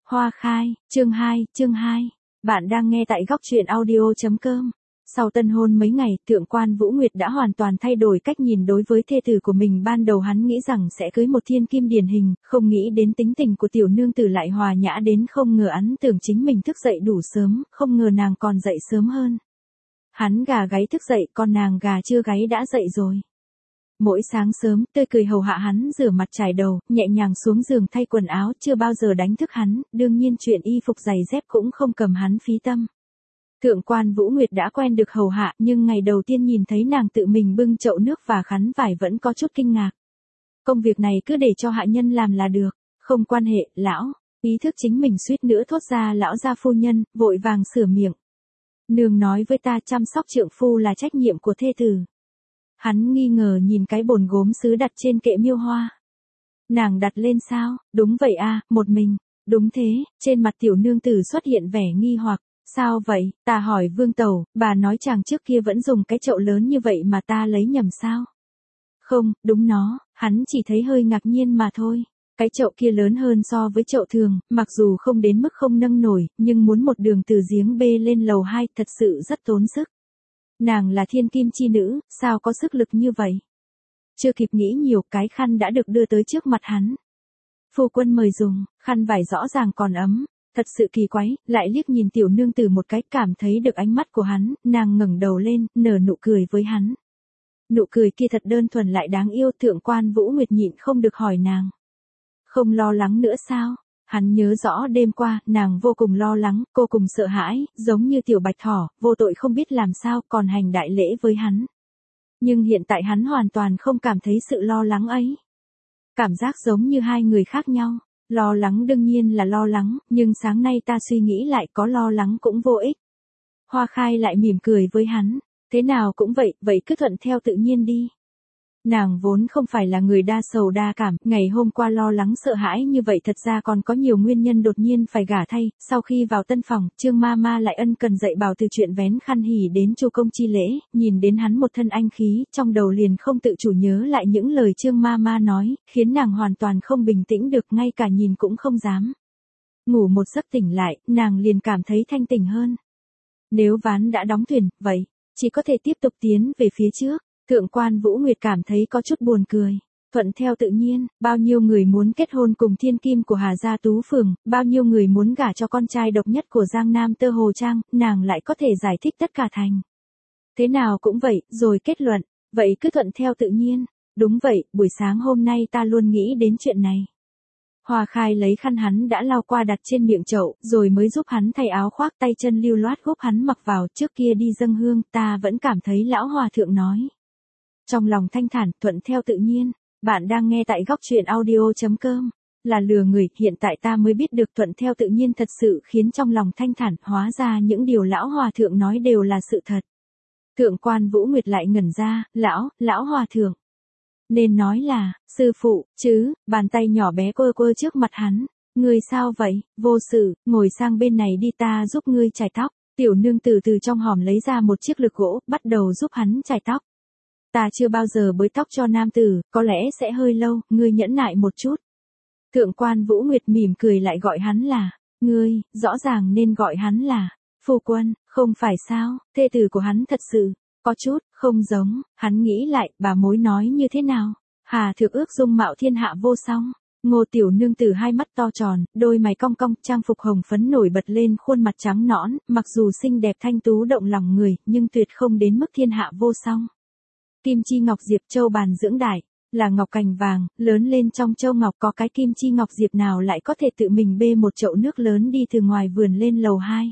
Hoa khai, chương 2. Bạn đang nghe tại góc truyện audio.com. Sau tân hôn mấy ngày, Thượng quan Vũ Nguyệt đã hoàn toàn thay đổi cách nhìn đối với thê tử của mình. Ban đầu hắn nghĩ rằng sẽ cưới một thiên kim điển hình, không nghĩ đến tính tình của tiểu nương tử lại hòa nhã đến không ngờ. Hắn tưởng chính mình thức dậy đủ sớm, không ngờ nàng còn dậy sớm hơn. Hắn gà gáy thức dậy, còn nàng gà chưa gáy đã dậy rồi. Mỗi sáng sớm, tươi cười hầu hạ hắn rửa mặt chải đầu, nhẹ nhàng xuống giường thay quần áo, chưa bao giờ đánh thức hắn, đương nhiên chuyện y phục giày dép cũng không cầm hắn phí tâm. Thượng quan Vũ Nguyệt đã quen được hầu hạ, nhưng ngày đầu tiên nhìn thấy nàng tự mình bưng chậu nước và khắn vải vẫn có chút kinh ngạc. Công việc này cứ để cho hạ nhân làm là được, không quan hệ, lão. Ý thức chính mình suýt nữa thốt ra lão gia phu nhân, vội vàng sửa miệng. Nương nói với ta chăm sóc trượng phu là trách nhiệm của thê tử. Hắn nghi ngờ nhìn cái bồn gốm sứ đặt trên kệ miêu hoa. Nàng đặt lên sao? Đúng vậy a, một mình. Đúng thế, trên mặt tiểu nương tử xuất hiện vẻ nghi hoặc. Sao vậy? Ta hỏi Vương Tẩu, bà nói chàng trước kia vẫn dùng cái chậu lớn như vậy mà ta lấy nhầm sao? Không, đúng nó, hắn chỉ thấy hơi ngạc nhiên mà thôi. Cái chậu kia lớn hơn so với chậu thường, mặc dù không đến mức không nâng nổi, nhưng muốn một đường từ giếng bê lên lầu 2 thật sự rất tốn sức. Nàng là thiên kim chi nữ, sao có sức lực như vậy? Chưa kịp nghĩ nhiều, cái khăn đã được đưa tới trước mặt hắn. Phu quân mời dùng, khăn vải rõ ràng còn ấm, thật sự kỳ quái, lại liếc nhìn tiểu nương tử một cái, cảm thấy được ánh mắt của hắn, nàng ngẩng đầu lên, nở nụ cười với hắn. Nụ cười kia thật đơn thuần lại đáng yêu. Thượng quan Vũ Nguyệt nhịn không được hỏi nàng. Không lo lắng nữa sao? Hắn nhớ rõ đêm qua, nàng vô cùng lo lắng, cô cùng sợ hãi, giống như tiểu bạch thỏ, vô tội không biết làm sao, còn hành đại lễ với hắn. Nhưng hiện tại hắn hoàn toàn không cảm thấy sự lo lắng ấy. Cảm giác giống như hai người khác nhau. Lo lắng đương nhiên là lo lắng, nhưng sáng nay ta suy nghĩ lại có lo lắng cũng vô ích. Hoa khai lại mỉm cười với hắn. Thế nào cũng vậy, vậy cứ thuận theo tự nhiên đi. Nàng vốn không phải là người đa sầu đa cảm, ngày hôm qua lo lắng sợ hãi như vậy thật ra còn có nhiều nguyên nhân. Đột nhiên phải gả thay, sau khi vào tân phòng, Trương Mama lại ân cần dạy bảo từ chuyện vén khăn hỉ đến chu công chi lễ, nhìn đến hắn một thân anh khí, trong đầu liền không tự chủ nhớ lại những lời Trương Mama nói, khiến nàng hoàn toàn không bình tĩnh được, ngay cả nhìn cũng không dám. Ngủ một giấc tỉnh lại, nàng liền cảm thấy thanh tỉnh hơn. Nếu ván đã đóng thuyền, vậy, chỉ có thể tiếp tục tiến về phía trước. Thượng quan Vũ Nguyệt cảm thấy có chút buồn cười. Thuận theo tự nhiên, bao nhiêu người muốn kết hôn cùng thiên kim của Hà Gia Tú Phường, bao nhiêu người muốn gả cho con trai độc nhất của Giang Nam Tơ Hồ Trang, nàng lại có thể giải thích tất cả thành. Thế nào cũng vậy, rồi kết luận, vậy cứ thuận theo tự nhiên. Đúng vậy, buổi sáng hôm nay ta luôn nghĩ đến chuyện này. Hoa khai lấy khăn hắn đã lau qua đặt trên miệng chậu, rồi mới giúp hắn thay áo khoác, tay chân lưu loát giúp hắn mặc vào. Trước kia đi dâng hương, ta vẫn cảm thấy lão hòa thượng nói. Trong lòng thanh thản, thuận theo tự nhiên. Bạn đang nghe tại góc truyện audio.com. Là lừa người, hiện tại ta mới biết được thuận theo tự nhiên thật sự khiến trong lòng thanh thản, hóa ra những điều lão hòa thượng nói đều là sự thật. Thượng quan Vũ Nguyệt lại ngẩn ra, lão hòa thượng. Nên nói là, sư phụ, chứ, bàn tay nhỏ bé quơ quơ trước mặt hắn. Ngươi sao vậy, vô sự, ngồi sang bên này đi ta giúp ngươi chải tóc. Tiểu nương từ trong hòm lấy ra một chiếc lược gỗ, bắt đầu giúp hắn chải tóc. Ta chưa bao giờ bới tóc cho nam tử, có lẽ sẽ hơi lâu, ngươi nhẫn nại một chút. Thượng quan Vũ Nguyệt mỉm cười lại gọi hắn là, ngươi, rõ ràng nên gọi hắn là, phu quân, không phải sao, thê tử của hắn thật sự, có chút, không giống, hắn nghĩ lại, bà mối nói như thế nào, Hà Thượng ước dung mạo thiên hạ vô song. Ngô tiểu nương tử hai mắt to tròn, đôi mày cong cong, trang phục hồng phấn nổi bật lên khuôn mặt trắng nõn, mặc dù xinh đẹp thanh tú động lòng người, nhưng tuyệt không đến mức thiên hạ vô song. Kim chi ngọc diệp châu bàn dưỡng đại, là ngọc cành vàng, lớn lên trong châu ngọc, có cái kim chi ngọc diệp nào lại có thể tự mình bê một chậu nước lớn đi từ ngoài vườn lên lầu 2.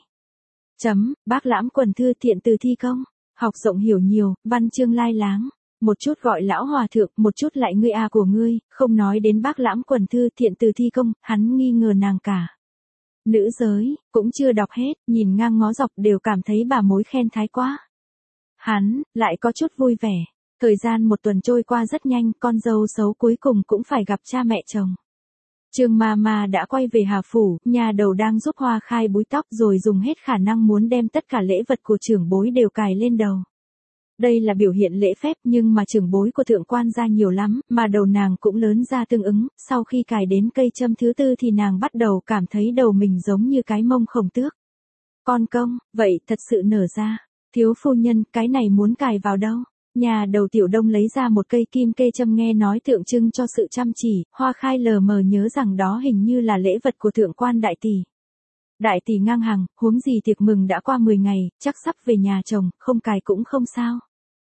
Bác lãm quần thư thiện từ thi công, học rộng hiểu nhiều, văn chương lai láng. Một chút gọi lão hòa thượng, một chút lại ngươi a của ngươi, không nói đến bác lãm quần thư thiện từ thi công, hắn nghi ngờ nàng cả. Nữ giới, cũng chưa đọc hết, nhìn ngang ngó dọc đều cảm thấy bà mối khen thái quá. Hắn, lại có chút vui vẻ. Thời gian một tuần trôi qua rất nhanh, con dâu xấu cuối cùng cũng phải gặp cha mẹ chồng. Trương Mama đã quay về Hà Phủ, nhà đầu đang giúp Hoa khai búi tóc rồi dùng hết khả năng muốn đem tất cả lễ vật của trưởng bối đều cài lên đầu. Đây là biểu hiện lễ phép nhưng mà trưởng bối của thượng quan gia nhiều lắm, mà đầu nàng cũng lớn ra tương ứng, sau khi cài đến cây châm thứ tư thì nàng bắt đầu cảm thấy đầu mình giống như cái mông khổng tước. Con công, vậy thật sự nở ra. Thiếu phu nhân, cái này muốn cài vào đâu? Nhà đầu Tiểu Đông lấy ra một cây kim kê châm nghe nói tượng trưng cho sự chăm chỉ, Hoa Khai lờ mờ nhớ rằng đó hình như là lễ vật của thượng quan đại tỷ. Đại tỷ ngang hàng, huống gì tiệc mừng đã qua 10 ngày, chắc sắp về nhà chồng, không cài cũng không sao.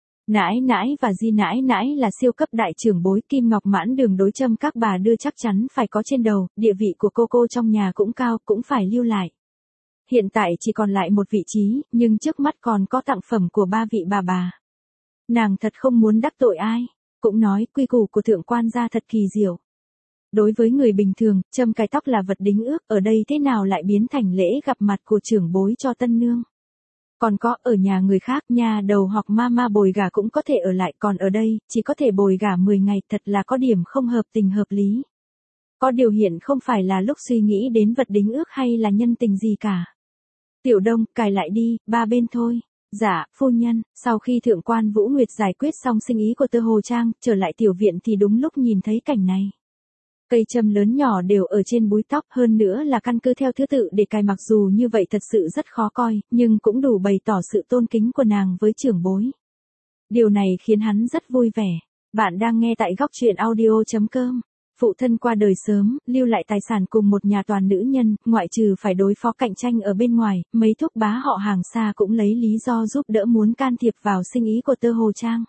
Nãi nãi và di nãi nãi là siêu cấp đại trưởng bối, kim ngọc mãn đường đối châm các bà đưa chắc chắn phải có trên đầu, địa vị của cô trong nhà cũng cao, cũng phải lưu lại. Hiện tại chỉ còn lại một vị trí, nhưng trước mắt còn có tặng phẩm của 3 vị bà. Nàng thật không muốn đắc tội ai, cũng nói quy củ của thượng quan gia thật kỳ diệu. Đối với người bình thường, châm cài tóc là vật đính ước, ở đây thế nào lại biến thành lễ gặp mặt của trưởng bối cho tân nương. Còn có ở nhà người khác, nhà đầu hoặc mama bồi gà cũng có thể ở lại, còn ở đây, chỉ có thể bồi gà 10 ngày, thật là có điểm không hợp tình hợp lý. Có điều hiện không phải là lúc suy nghĩ đến vật đính ước hay là nhân tình gì cả. Tiểu Đông, cài lại đi, 3 bên thôi. Dạ, phu nhân. Sau khi thượng quan Vũ Nguyệt giải quyết xong sinh ý của Tơ Hồ Trang, trở lại tiểu viện thì đúng lúc nhìn thấy cảnh này. Cây châm lớn nhỏ đều ở trên búi tóc, hơn nữa là căn cứ theo thứ tự để cài, mặc dù như vậy thật sự rất khó coi, nhưng cũng đủ bày tỏ sự tôn kính của nàng với trưởng bối. Điều này khiến hắn rất vui vẻ. Bạn đang nghe tại góc truyện audio.com. Phụ thân qua đời sớm, lưu lại tài sản cùng một nhà toàn nữ nhân, ngoại trừ phải đối phó cạnh tranh ở bên ngoài, mấy thúc bá họ hàng xa cũng lấy lý do giúp đỡ muốn can thiệp vào sinh ý của Tơ Hồ Trang.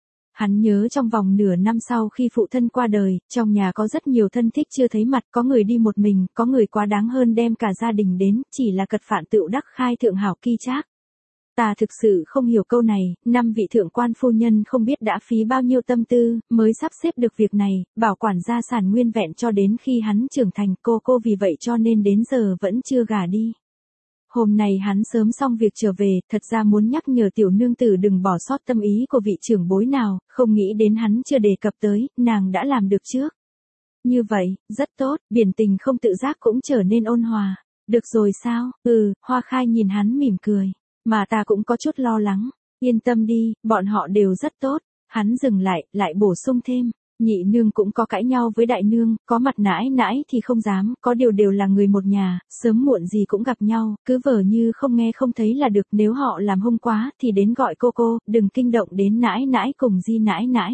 Hắn nhớ trong vòng nửa năm sau khi phụ thân qua đời, trong nhà có rất nhiều thân thích chưa thấy mặt, có người đi một mình, có người quá đáng hơn đem cả gia đình đến, chỉ là cật phạn tựu đắc khai thượng hảo ki trác. Ta thực sự không hiểu câu này, 5 vị thượng quan phu nhân không biết đã phí bao nhiêu tâm tư, mới sắp xếp được việc này, bảo quản gia sản nguyên vẹn cho đến khi hắn trưởng thành, cô vì vậy cho nên đến giờ vẫn chưa gả đi. Hôm nay hắn sớm xong việc trở về, thật ra muốn nhắc nhở tiểu nương tử đừng bỏ sót tâm ý của vị trưởng bối nào, không nghĩ đến hắn chưa đề cập tới, nàng đã làm được trước. Như vậy, rất tốt, biển tình không tự giác cũng trở nên ôn hòa. Được rồi sao? Hoa Khai nhìn hắn mỉm cười. Mà ta cũng có chút lo lắng. Yên tâm đi, bọn họ đều rất tốt. Hắn dừng lại bổ sung thêm. Nhị nương cũng có cãi nhau với đại nương, có mặt nãi nãi thì không dám, có điều đều là người một nhà, sớm muộn gì cũng gặp nhau, cứ vờ như không nghe không thấy là được, nếu họ làm hung quá thì đến gọi cô, đừng kinh động đến nãi nãi cùng di nãi nãi.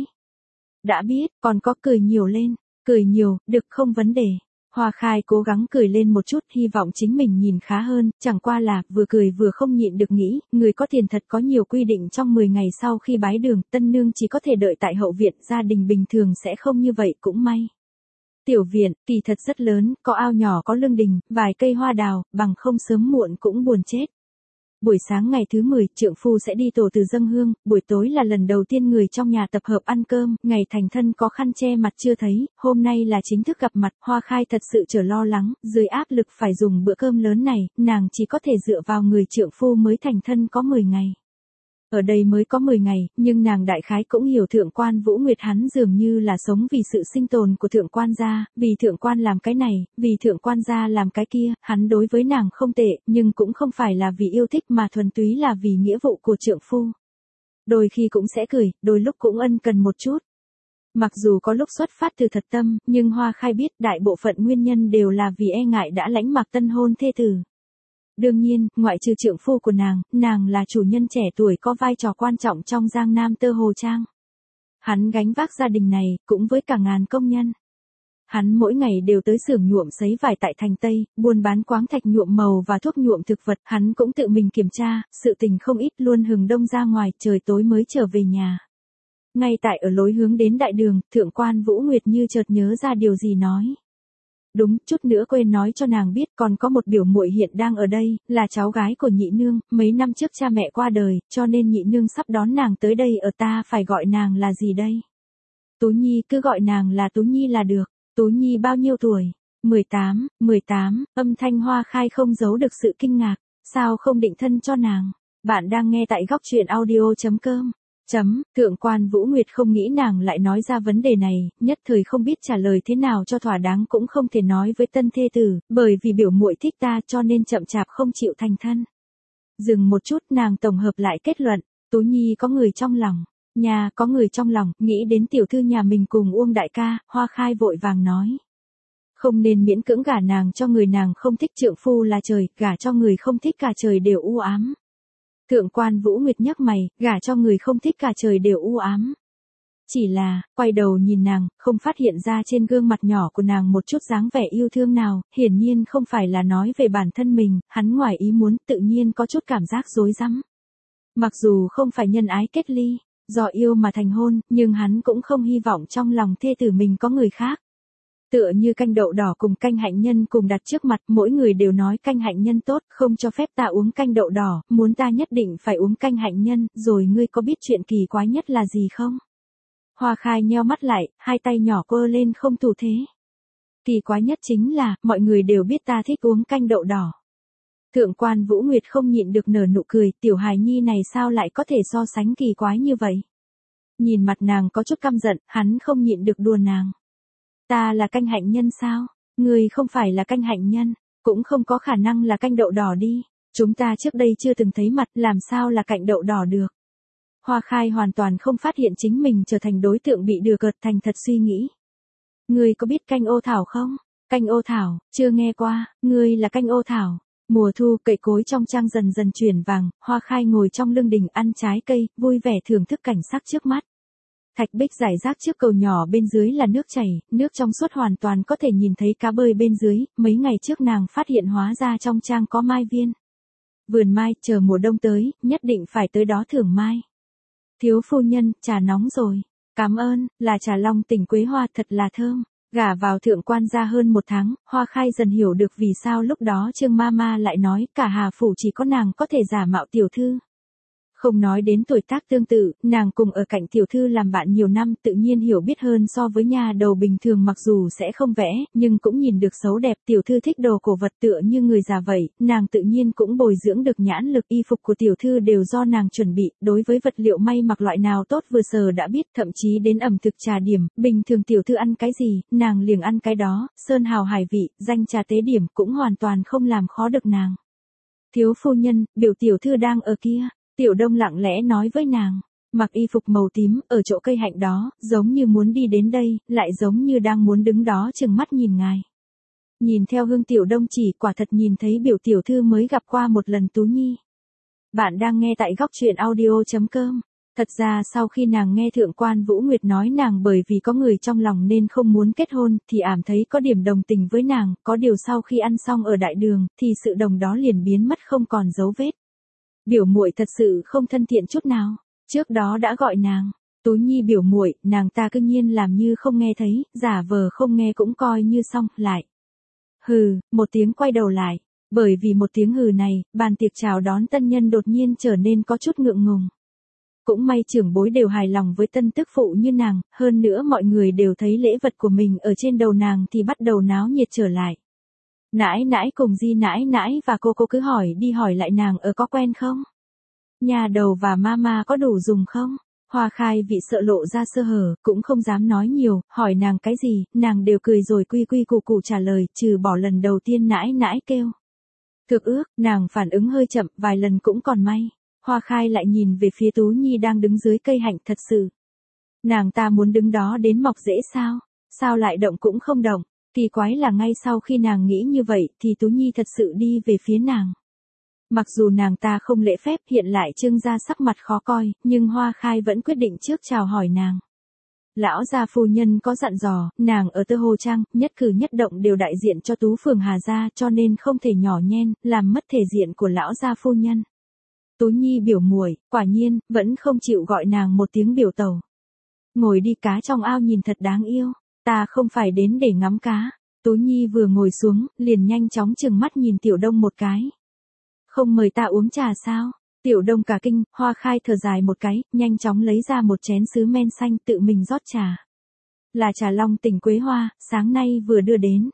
Đã biết, còn có cười nhiều lên, cười nhiều, được không vấn đề. Hoa Khai cố gắng cười lên một chút, hy vọng chính mình nhìn khá hơn, chẳng qua là, vừa cười vừa không nhịn được nghĩ, người có tiền thật có nhiều quy định trong 10 ngày sau khi bái đường, tân nương chỉ có thể đợi tại hậu viện, gia đình bình thường sẽ không như vậy cũng may. Tiểu viện, kỳ thật rất lớn, có ao nhỏ có lương đình, vài cây hoa đào, bằng không sớm muộn cũng buồn chết. Buổi sáng ngày thứ 10, trượng phu sẽ đi tổ từ dâng hương, buổi tối là lần đầu tiên người trong nhà tập hợp ăn cơm, ngày thành thân có khăn che mặt chưa thấy, hôm nay là chính thức gặp mặt, Hoa Khai thật sự trở lo lắng, dưới áp lực phải dùng bữa cơm lớn này, nàng chỉ có thể dựa vào người trượng phu mới thành thân có 10 ngày. Ở đây mới có 10 ngày, nhưng nàng đại khái cũng hiểu thượng quan Vũ Nguyệt hắn dường như là sống vì sự sinh tồn của thượng quan gia, vì thượng quan làm cái này, vì thượng quan gia làm cái kia, hắn đối với nàng không tệ, nhưng cũng không phải là vì yêu thích mà thuần túy là vì nghĩa vụ của trượng phu. Đôi khi cũng sẽ cười, đôi lúc cũng ân cần một chút. Mặc dù có lúc xuất phát từ thật tâm, nhưng Hoa Khai biết đại bộ phận nguyên nhân đều là vì e ngại đã lãnh mặc tân hôn thê tử. Đương nhiên, ngoại trừ trượng phu của nàng là chủ nhân trẻ tuổi có vai trò quan trọng trong Giang Nam Tơ Hồ Trang. Hắn gánh vác gia đình này, cũng với cả ngàn công nhân. Hắn mỗi ngày đều tới xưởng nhuộm sấy vải tại thành Tây, buôn bán khoáng thạch nhuộm màu và thuốc nhuộm thực vật, hắn cũng tự mình kiểm tra, sự tình không ít luôn hừng đông ra ngoài, trời tối mới trở về nhà. Ngay tại ở lối hướng đến đại đường, thượng quan Vũ Nguyệt như chợt nhớ ra điều gì nói. Đúng, chút nữa quên nói cho nàng biết, còn có một biểu muội hiện đang ở đây, là cháu gái của nhị nương, mấy năm trước cha mẹ qua đời, cho nên nhị nương sắp đón nàng tới đây ở, ta phải gọi nàng là gì đây? Tú Nhi, cứ gọi nàng là Tú Nhi là được. Tú Nhi bao nhiêu tuổi? 18, âm thanh Hoa Khai không giấu được sự kinh ngạc, sao không định thân cho nàng? Bạn đang nghe tại góc truyện audio.com. Thượng quan Vũ Nguyệt không nghĩ nàng lại nói ra vấn đề này, nhất thời không biết trả lời thế nào cho thỏa đáng, cũng không thể nói với tân thê tử, bởi vì biểu muội thích ta cho nên chậm chạp không chịu thành thân. Dừng một chút, nàng tổng hợp lại kết luận, Tú Nhi có người trong lòng. Nhà có người trong lòng, nghĩ đến tiểu thư nhà mình cùng Uông đại ca, Hoa Khai vội vàng nói. Không nên miễn cưỡng gả nàng cho người nàng không thích, trượng phu là trời, gả cho người không thích cả trời đều u ám. Thượng quan Vũ Nguyệt nhấc mày, gả cho người không thích cả trời đều u ám. Chỉ là, quay đầu nhìn nàng, không phát hiện ra trên gương mặt nhỏ của nàng một chút dáng vẻ yêu thương nào, hiển nhiên không phải là nói về bản thân mình, hắn ngoài ý muốn tự nhiên có chút cảm giác rối rắm. Mặc dù không phải nhân ái kết ly, do yêu mà thành hôn, nhưng hắn cũng không hy vọng trong lòng thê tử mình có người khác. Tựa như canh đậu đỏ cùng canh hạnh nhân cùng đặt trước mặt, mỗi người đều nói canh hạnh nhân tốt, không cho phép ta uống canh đậu đỏ, muốn ta nhất định phải uống canh hạnh nhân, rồi ngươi có biết chuyện kỳ quái nhất là gì không? Hoa Khai nheo mắt lại, hai tay nhỏ quơ lên không thủ thế. Kỳ quái nhất chính là, mọi người đều biết ta thích uống canh đậu đỏ. Thượng quan Vũ Nguyệt không nhịn được nở nụ cười, tiểu hài nhi này sao lại có thể so sánh kỳ quái như vậy? Nhìn mặt nàng có chút căm giận, hắn không nhịn được đùa nàng. Ta là canh hạnh nhân sao? Ngươi không phải là canh hạnh nhân, cũng không có khả năng là canh đậu đỏ đi. Chúng ta trước đây chưa từng thấy mặt, làm sao là cạnh đậu đỏ được? Hoa Khai hoàn toàn không phát hiện chính mình trở thành đối tượng bị đùa cợt, thành thật suy nghĩ. Ngươi có biết canh ô thảo không? Canh ô thảo, chưa nghe qua, ngươi là canh ô thảo. Mùa thu cây cối trong trang dần dần chuyển vàng, Hoa Khai ngồi trong lưng đình ăn trái cây, vui vẻ thưởng thức cảnh sắc trước mắt. Thạch bích rải rác trước cầu nhỏ bên dưới là nước chảy, nước trong suốt hoàn toàn có thể nhìn thấy cá bơi bên dưới, mấy ngày trước nàng phát hiện hóa ra trong trang có mai viên. Vườn mai, chờ mùa đông tới, nhất định phải tới đó thưởng mai. Thiếu phu nhân, trà nóng rồi. Cảm ơn, là trà long tỉnh Quế Hoa thật là thơm. Gả vào thượng quan gia hơn 1 tháng, Hoa Khai dần hiểu được vì sao lúc đó Trương Mama lại nói cả Hà Phủ chỉ có nàng có thể giả mạo tiểu thư. Không nói đến tuổi tác tương tự, nàng cùng ở cạnh tiểu thư làm bạn nhiều năm tự nhiên hiểu biết hơn so với nhà đầu bình thường, mặc dù sẽ không vẽ, nhưng cũng nhìn được xấu đẹp. Tiểu thư thích đồ cổ vật tựa như người già vậy, nàng tự nhiên cũng bồi dưỡng được nhãn lực. Y phục của tiểu thư đều do nàng chuẩn bị, đối với vật liệu may mặc loại nào tốt vừa sờ đã biết, thậm chí đến ẩm thực trà điểm, bình thường tiểu thư ăn cái gì, nàng liền ăn cái đó, sơn hào hải vị, danh trà tế điểm cũng hoàn toàn không làm khó được nàng. Thiếu phu nhân, biểu tiểu thư đang ở kia. Tiểu Đông lặng lẽ nói với nàng, mặc y phục màu tím, ở chỗ cây hạnh đó, giống như muốn đi đến đây, lại giống như đang muốn đứng đó chừng mắt nhìn ngài. Nhìn theo hướng Tiểu Đông chỉ, quả thật nhìn thấy biểu tiểu thư mới gặp qua một lần Tú Nhi. Bạn đang nghe tại góc truyện audio.com. Thật ra sau khi nàng nghe Thượng quan Vũ Nguyệt nói nàng bởi vì có người trong lòng nên không muốn kết hôn, thì ảm thấy có điểm đồng tình với nàng, có điều sau khi ăn xong ở đại đường, thì sự đồng đó liền biến mất không còn dấu vết. Biểu muội thật sự không thân thiện chút nào, trước đó đã gọi nàng Tú Nhi biểu muội, nàng ta cứ nhiên làm như không nghe thấy, giả vờ không nghe cũng coi như xong, lại. Hừ, một tiếng quay đầu lại, bởi vì một tiếng hừ này, bàn tiệc chào đón tân nhân đột nhiên trở nên có chút ngượng ngùng. Cũng may trưởng bối đều hài lòng với tân tức phụ như nàng, hơn nữa mọi người đều thấy lễ vật của mình ở trên đầu nàng thì bắt đầu náo nhiệt trở lại. Nãi nãi cùng Di nãi nãi và cô cứ hỏi đi hỏi lại nàng ở có quen không? Nhà đầu và mama có đủ dùng không? Hoa Khai vị sợ lộ ra sơ hở, cũng không dám nói nhiều, hỏi nàng cái gì, nàng đều cười rồi quy quy củ củ trả lời, trừ bỏ lần đầu tiên nãi nãi kêu. Thực ước, nàng phản ứng hơi chậm, vài lần cũng còn may. Hoa Khai lại nhìn về phía Tú Nhi đang đứng dưới cây hạnh, thật sự. Nàng ta muốn đứng đó đến mọc rễ sao? Sao lại động cũng không động? Kỳ quái là ngay sau khi nàng nghĩ như vậy thì Tú Nhi thật sự đi về phía nàng. Mặc dù nàng ta không lễ phép hiện lại trưng ra sắc mặt khó coi, nhưng Hoa Khai vẫn quyết định trước chào hỏi nàng. Lão gia phu nhân có dặn dò, nàng ở Tơ Hồ Trang, nhất cử nhất động đều đại diện cho Tú Phường Hà gia, cho nên không thể nhỏ nhen, làm mất thể diện của lão gia phu nhân. Tú Nhi biểu muội, quả nhiên, vẫn không chịu gọi nàng một tiếng biểu tẩu. Ngồi đi, cá trong ao nhìn thật đáng yêu. Ta không phải đến để ngắm cá. Tú Nhi vừa ngồi xuống, liền nhanh chóng chừng mắt nhìn Tiểu Đông một cái. Không mời ta uống trà sao? Tiểu Đông cả kinh, Hoa Khai thở dài một cái, nhanh chóng lấy ra một chén sứ men xanh tự mình rót trà. Là trà long tỉnh Quế Hoa, sáng nay vừa đưa đến.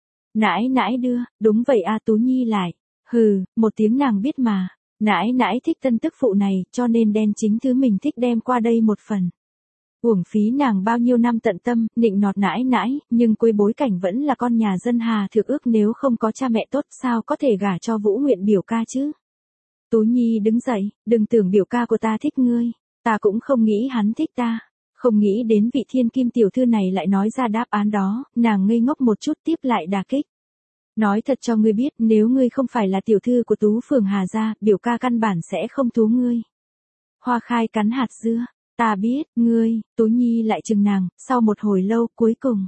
Nãi nãi đưa, đúng vậy a. Tú Nhi lại. Hừ, một tiếng nàng biết mà. Nãi nãi thích tân tức phụ này, cho nên đen chính thứ mình thích đem qua đây một phần. Uổng phí nàng bao nhiêu năm tận tâm, nịnh nọt nãi nãi, nhưng cuối bối cảnh vẫn là con nhà dân Hà Thượng ước, nếu không có cha mẹ tốt sao có thể gả cho Vũ Nguyện biểu ca chứ. Tú Nhi đứng dậy, đừng tưởng biểu ca của ta thích ngươi, ta cũng không nghĩ hắn thích ta. Không nghĩ đến vị thiên kim tiểu thư này lại nói ra đáp án đó, nàng ngây ngốc một chút tiếp lại đả kích. Nói thật cho ngươi biết, nếu ngươi không phải là tiểu thư của Tú phường Hà gia, biểu ca căn bản sẽ không thú ngươi. Hoa Khai cắn hạt dưa, ta biết, ngươi, Tú Nhi lại chừng nàng, sau một hồi lâu cuối cùng.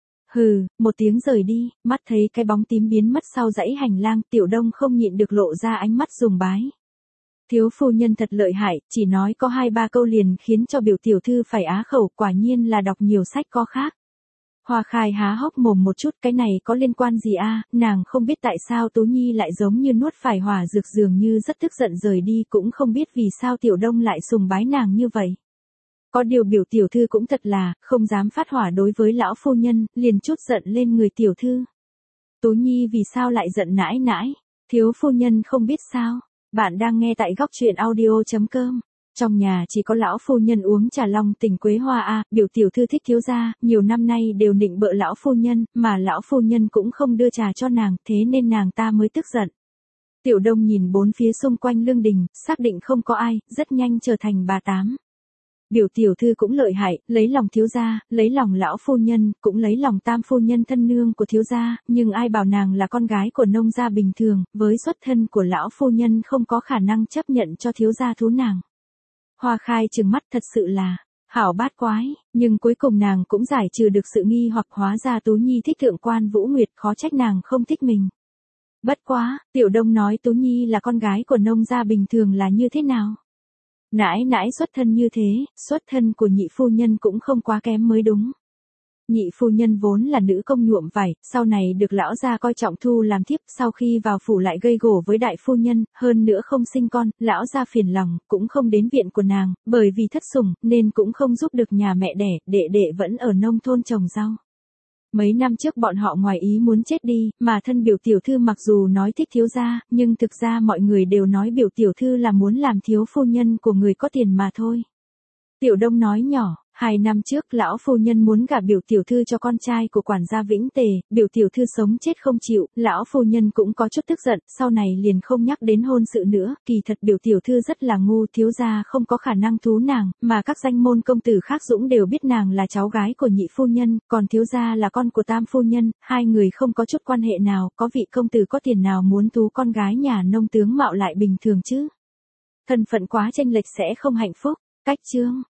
Hừ, một tiếng rời đi, mắt thấy cái bóng tím biến mất sau dãy hành lang, Tiểu Đông không nhịn được lộ ra ánh mắt sùng bái. Thiếu phu nhân thật lợi hại, chỉ nói có 2-3 câu liền khiến cho biểu tiểu thư phải á khẩu, quả nhiên là đọc nhiều sách có khác. Hoa Khai há hốc mồm một chút, cái này có liên quan gì a? Nàng không biết tại sao Tú Nhi lại giống như nuốt phải hỏa dược, dường như rất tức giận rời đi, cũng không biết vì sao Tiểu Đông lại sùng bái nàng như vậy. Có điều biểu tiểu thư cũng thật là, không dám phát hỏa đối với lão phu nhân, liền chút giận lên người tiểu thư. Tú Nhi vì sao lại giận nãi nãi? Thiếu phu nhân không biết sao? Bạn đang nghe tại góc truyện audio.com. Trong nhà chỉ có lão phu nhân uống trà long tình quế hoa a, biểu tiểu thư thích thiếu gia, nhiều năm nay đều nịnh bợ lão phu nhân, mà lão phu nhân cũng không đưa trà cho nàng, thế nên nàng ta mới tức giận. Tiểu Đông nhìn bốn phía xung quanh lương đình, xác định không có ai, rất nhanh trở thành bà tám. Biểu tiểu thư cũng lợi hại, lấy lòng thiếu gia, lấy lòng lão phu nhân, cũng lấy lòng tam phu nhân thân nương của thiếu gia, nhưng ai bảo nàng là con gái của nông gia bình thường, với xuất thân của lão phu nhân không có khả năng chấp nhận cho thiếu gia thú nàng. Hoa Khai trừng mắt thật sự là, hảo bát quái, nhưng cuối cùng nàng cũng giải trừ được sự nghi hoặc, hóa ra Tú Nhi thích thượng quan Vũ Nguyệt, khó trách nàng không thích mình. Bất quá, Tiểu Đông nói Tú Nhi là con gái của nông gia bình thường là như thế nào? Nãi nãi xuất thân như thế, xuất thân của nhị phu nhân cũng không quá kém mới đúng. Nhị phu nhân vốn là nữ công nhuộm vải, sau này được lão gia coi trọng thu làm thiếp, sau khi vào phủ lại gây gổ với đại phu nhân, hơn nữa không sinh con, lão gia phiền lòng, cũng không đến viện của nàng, bởi vì thất sủng, nên cũng không giúp được nhà mẹ đẻ, đệ đệ vẫn ở nông thôn trồng rau. Mấy năm trước bọn họ ngoài ý muốn chết đi, mà thân biểu tiểu thư mặc dù nói thích thiếu gia, nhưng thực ra mọi người đều nói biểu tiểu thư là muốn làm thiếu phu nhân của người có tiền mà thôi. Tiểu Đông nói nhỏ, 2 năm trước lão phu nhân muốn gả biểu tiểu thư cho con trai của quản gia Vĩnh Tề, biểu tiểu thư sống chết không chịu, lão phu nhân cũng có chút tức giận, sau này liền không nhắc đến hôn sự nữa, kỳ thật biểu tiểu thư rất là ngu, thiếu gia không có khả năng thú nàng, mà các danh môn công tử khác dũng đều biết nàng là cháu gái của nhị phu nhân, còn thiếu gia là con của tam phu nhân, hai người không có chút quan hệ nào, có vị công tử có tiền nào muốn thú con gái nhà nông tướng mạo lại bình thường chứ? Thân phận quá chênh lệch sẽ không hạnh phúc. Cách chương